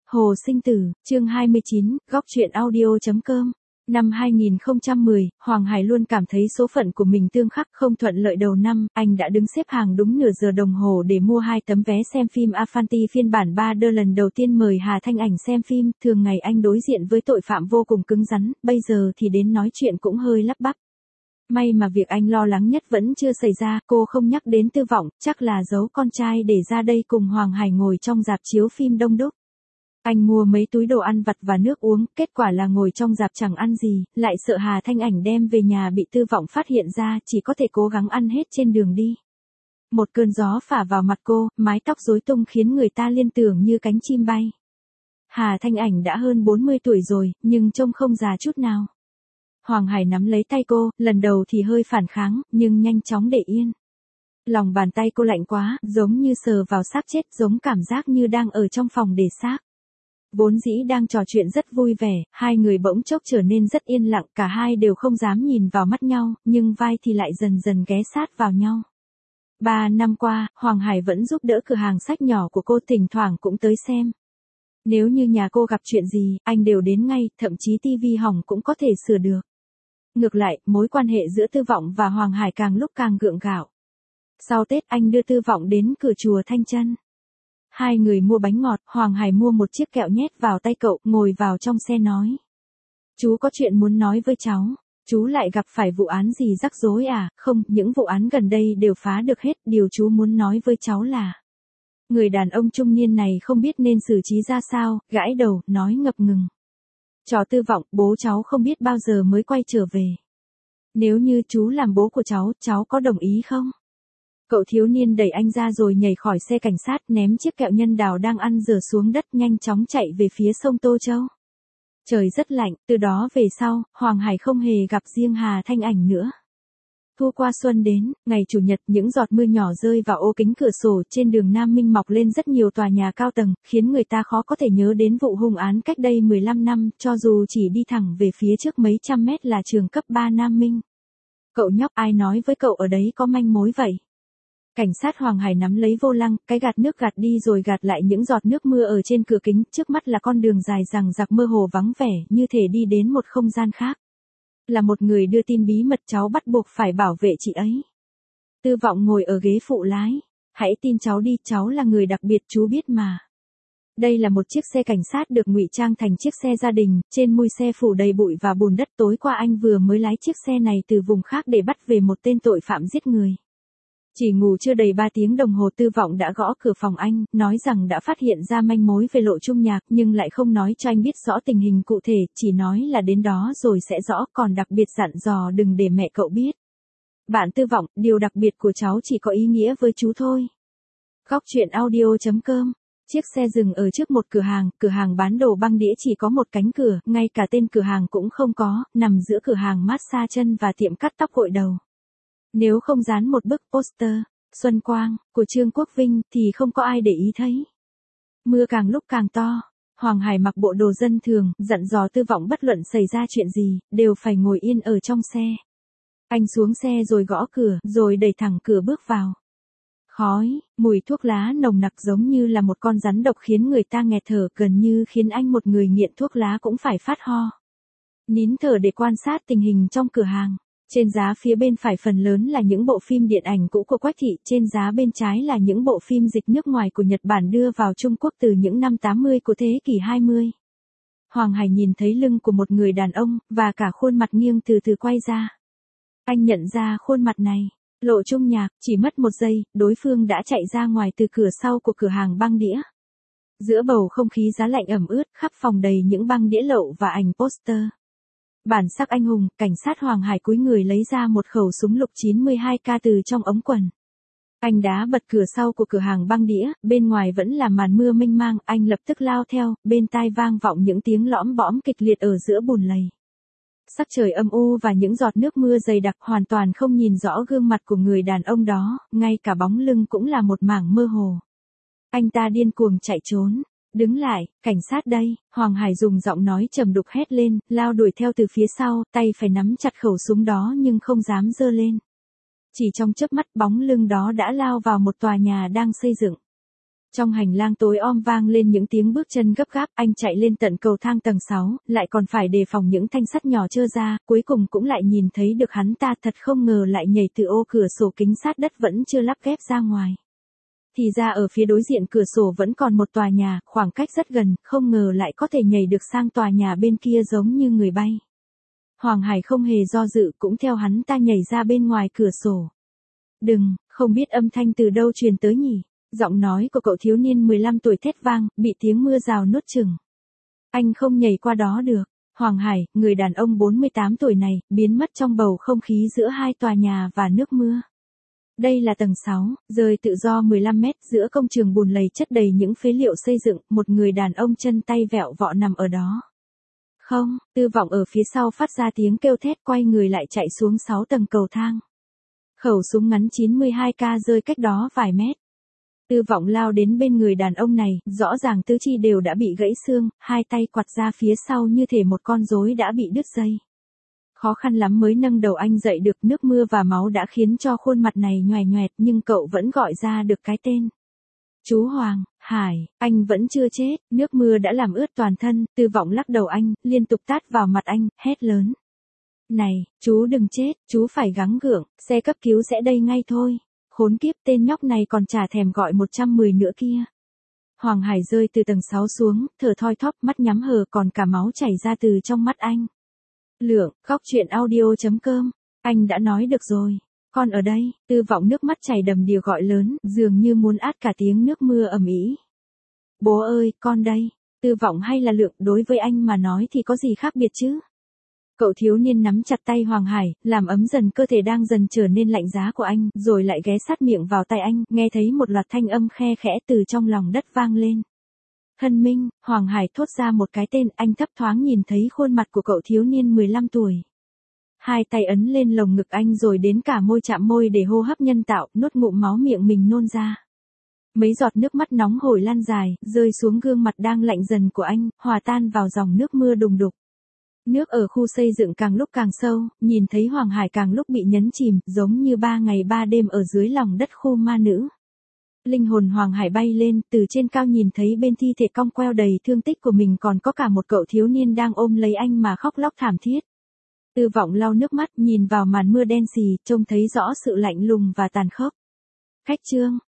Hồ Sinh Tử, chương 29, góc truyện audio.com. Năm 2010, Hoàng Hải luôn cảm thấy số phận của mình tương khắc không thuận lợi. Đầu năm, anh đã đứng xếp hàng đúng nửa giờ đồng hồ để mua 2 tấm vé xem phim Afanti phiên bản 3D. Lần đầu tiên mời Hà Thanh Ảnh xem phim, thường ngày anh đối diện với tội phạm vô cùng cứng rắn, bây giờ thì đến nói chuyện cũng hơi lắp bắp. May mà việc anh lo lắng nhất vẫn chưa xảy ra, cô không nhắc đến Tư Vọng, chắc là giấu con trai để ra đây cùng Hoàng Hải ngồi trong rạp chiếu phim đông đúc. Anh mua mấy túi đồ ăn vặt và nước uống, kết quả là ngồi trong rạp chẳng ăn gì, lại sợ Hà Thanh Ảnh đem về nhà bị Tư Vọng phát hiện ra, chỉ có thể cố gắng ăn hết trên đường đi. Một cơn gió phả vào mặt cô, mái tóc rối tung khiến người ta liên tưởng như cánh chim bay. Hà Thanh Ảnh đã hơn 40 tuổi rồi, nhưng trông không già chút nào. Hoàng Hải nắm lấy tay cô, lần đầu thì hơi phản kháng, nhưng nhanh chóng để yên. Lòng bàn tay cô lạnh quá, giống như sờ vào xác chết, giống cảm giác như đang ở trong phòng để xác. Vốn dĩ đang trò chuyện rất vui vẻ, hai người bỗng chốc trở nên rất yên lặng, cả hai đều không dám nhìn vào mắt nhau, nhưng vai thì lại dần dần ghé sát vào nhau. 3 năm qua, Hoàng Hải vẫn giúp đỡ cửa hàng sách nhỏ của cô, thỉnh thoảng cũng tới xem. Nếu như nhà cô gặp chuyện gì, anh đều đến ngay, thậm chí tivi hỏng cũng có thể sửa được. Ngược lại, mối quan hệ giữa Tư Vọng và Hoàng Hải càng lúc càng gượng gạo. Sau Tết anh đưa Tư Vọng đến cửa chùa Thanh Chân. Hai người mua bánh ngọt, Hoàng Hải mua một chiếc kẹo nhét vào tay cậu, ngồi vào trong xe nói. Chú có chuyện muốn nói với cháu, chú lại gặp phải vụ án gì rắc rối à? Không, những vụ án gần đây đều phá được hết, điều chú muốn nói với cháu là. Người đàn ông trung niên này không biết nên xử trí ra sao, gãi đầu, nói ngập ngừng. Cho Tư Vọng, bố cháu không biết bao giờ mới quay trở về. Nếu như chú làm bố của cháu có đồng ý không? Cậu thiếu niên đẩy anh ra rồi nhảy khỏi xe cảnh sát, ném chiếc kẹo nhân đào đang ăn dở xuống đất, nhanh chóng chạy về phía sông Tô Châu. Trời rất lạnh, từ đó về sau, Hoàng Hải không hề gặp riêng Hà Thanh Ảnh nữa. Thu qua xuân đến, ngày Chủ nhật, những giọt mưa nhỏ rơi vào ô kính cửa sổ, trên đường Nam Minh mọc lên rất nhiều tòa nhà cao tầng, khiến người ta khó có thể nhớ đến vụ hung án cách đây 15 năm, cho dù chỉ đi thẳng về phía trước mấy trăm mét là trường cấp 3 Nam Minh. Cậu nhóc, ai nói với cậu ở đấy có manh mối vậy? Cảnh sát Hoàng Hải nắm lấy vô lăng, cái gạt nước gạt đi rồi gạt lại những giọt nước mưa ở trên cửa kính, trước mắt là con đường dài dằng dặc mơ hồ vắng vẻ, như thể đi đến một không gian khác. Là một người đưa tin bí mật, cháu bắt buộc phải bảo vệ chị ấy. Tư Vọng ngồi ở ghế phụ lái. Hãy tin cháu đi, cháu là người đặc biệt, chú biết mà. Đây là một chiếc xe cảnh sát được ngụy trang thành chiếc xe gia đình, trên mui xe phủ đầy bụi và bùn đất. Tối qua anh vừa mới lái chiếc xe này từ vùng khác để bắt về một tên tội phạm giết người. Chỉ ngủ chưa đầy 3 tiếng đồng hồ, Tư Vọng đã gõ cửa phòng anh, nói rằng đã phát hiện ra manh mối về Lộ Trung Nhạc, nhưng lại không nói cho anh biết rõ tình hình cụ thể, chỉ nói là đến đó rồi sẽ rõ, còn đặc biệt dặn dò đừng để mẹ cậu biết. Bạn Tư Vọng, điều đặc biệt của cháu chỉ có ý nghĩa với chú thôi. Góc truyện audio.com. Chiếc xe dừng ở trước một cửa hàng bán đồ băng đĩa chỉ có một cánh cửa, ngay cả tên cửa hàng cũng không có, nằm giữa cửa hàng massage chân và tiệm cắt tóc gội đầu. Nếu không dán một bức poster, Xuân Quang, của Trương Quốc Vinh, thì không có ai để ý thấy. Mưa càng lúc càng to, Hoàng Hải mặc bộ đồ dân thường, dặn dò Tư Vọng bất luận xảy ra chuyện gì, đều phải ngồi yên ở trong xe. Anh xuống xe rồi gõ cửa, rồi đẩy thẳng cửa bước vào. Khói, mùi thuốc lá nồng nặc giống như là một con rắn độc khiến người ta nghẹt thở, gần như khiến anh một người nghiện thuốc lá cũng phải phát ho. Nín thở để quan sát tình hình trong cửa hàng. Trên giá phía bên phải phần lớn là những bộ phim điện ảnh cũ của Quách Thị, trên giá bên trái là những bộ phim dịch nước ngoài của Nhật Bản đưa vào Trung Quốc từ những năm 80 của thế kỷ 20. Hoàng Hải nhìn thấy lưng của một người đàn ông, và cả khuôn mặt nghiêng từ từ quay ra. Anh nhận ra khuôn mặt này, Lộ Trung Nhạc, chỉ mất 1 giây, đối phương đã chạy ra ngoài từ cửa sau của cửa hàng băng đĩa. Giữa bầu không khí giá lạnh ẩm ướt, khắp phòng đầy những băng đĩa lậu và ảnh poster. Bản sắc anh hùng, cảnh sát Hoàng Hải cúi người lấy ra một khẩu súng lục 92K từ trong ống quần. Anh đá bật cửa sau của cửa hàng băng đĩa, bên ngoài vẫn là màn mưa mênh mang, anh lập tức lao theo, bên tai vang vọng những tiếng lõm bõm kịch liệt ở giữa bùn lầy. Sắc trời âm u và những giọt nước mưa dày đặc, hoàn toàn không nhìn rõ gương mặt của người đàn ông đó, ngay cả bóng lưng cũng là một mảng mơ hồ. Anh ta điên cuồng chạy trốn. Đứng lại, cảnh sát đây, Hoàng Hải dùng giọng nói trầm đục hét lên, lao đuổi theo từ phía sau, tay phải nắm chặt khẩu súng đó nhưng không dám giơ lên. Chỉ trong chớp mắt, bóng lưng đó đã lao vào một tòa nhà đang xây dựng. Trong hành lang tối om vang lên những tiếng bước chân gấp gáp, anh chạy lên tận cầu thang tầng 6, lại còn phải đề phòng những thanh sắt nhỏ trơ ra, cuối cùng cũng lại nhìn thấy được hắn ta, thật không ngờ lại nhảy từ ô cửa sổ kính sát đất vẫn chưa lắp ghép ra ngoài. Thì ra ở phía đối diện cửa sổ vẫn còn một tòa nhà, khoảng cách rất gần, không ngờ lại có thể nhảy được sang tòa nhà bên kia giống như người bay. Hoàng Hải không hề do dự cũng theo hắn ta nhảy ra bên ngoài cửa sổ. Đừng, không biết âm thanh từ đâu truyền tới nhỉ? Giọng nói của cậu thiếu niên 15 tuổi thét vang, bị tiếng mưa rào nuốt chửng. Anh không nhảy qua đó được. Hoàng Hải, người đàn ông 48 tuổi này, biến mất trong bầu không khí giữa hai tòa nhà và nước mưa. Đây là tầng 6, rơi tự do 15 mét giữa công trường bùn lầy chất đầy những phế liệu xây dựng, một người đàn ông chân tay vẹo vọ nằm ở đó. Không, Tư Vọng ở phía sau phát ra tiếng kêu thét, quay người lại chạy xuống 6 tầng cầu thang. Khẩu súng ngắn 92K rơi cách đó vài mét. Tư Vọng lao đến bên người đàn ông này, rõ ràng tứ chi đều đã bị gãy xương, hai tay quặt ra phía sau như thể một con rối đã bị đứt dây. Khó khăn lắm mới nâng đầu anh dậy được, nước mưa và máu đã khiến cho khuôn mặt này nhoẻn nhoẹt nhưng cậu vẫn gọi ra được cái tên. Chú Hoàng Hải, anh vẫn chưa chết, nước mưa đã làm ướt toàn thân, Tư Vọng lắc đầu anh, liên tục tát vào mặt anh, hét lớn. Này, chú đừng chết, chú phải gắng gượng, xe cấp cứu sẽ đây ngay thôi. Khốn kiếp, tên nhóc này còn chả thèm gọi 110 nữa kia. Hoàng Hải rơi từ tầng 6 xuống, thở thoi thóp, mắt nhắm hờ, còn cả máu chảy ra từ trong mắt anh. Lượng, góc chuyện audio.com, anh đã nói được rồi. Con ở đây, Tư Vọng nước mắt chảy đầm đìa gọi lớn, dường như muốn át cả tiếng nước mưa ầm ĩ. Bố ơi, con đây. Tư Vọng hay là Lượng, đối với anh mà nói thì có gì khác biệt chứ? Cậu thiếu niên nắm chặt tay Hoàng Hải, làm ấm dần cơ thể đang dần trở nên lạnh giá của anh, rồi lại ghé sát miệng vào tay anh, nghe thấy một loạt thanh âm khe khẽ từ trong lòng đất vang lên. Hân Minh, Hoàng Hải thốt ra một cái tên, anh thấp thoáng nhìn thấy khuôn mặt của cậu thiếu niên 15 tuổi. Hai tay ấn lên lồng ngực anh rồi đến cả môi chạm môi để hô hấp nhân tạo, nuốt ngụm máu miệng mình nôn ra. Mấy giọt nước mắt nóng hổi lan dài, rơi xuống gương mặt đang lạnh dần của anh, hòa tan vào dòng nước mưa đùng đục. Nước ở khu xây dựng càng lúc càng sâu, nhìn thấy Hoàng Hải càng lúc bị nhấn chìm, giống như 3 ngày 3 đêm ở dưới lòng đất khu ma nữ. Linh hồn Hoàng Hải bay lên, từ trên cao nhìn thấy bên thi thể cong queo đầy thương tích của mình còn có cả một cậu thiếu niên đang ôm lấy anh mà khóc lóc thảm thiết. Tư Vọng lau nước mắt, nhìn vào màn mưa đen sì, trông thấy rõ sự lạnh lùng và tàn khốc. Cách chương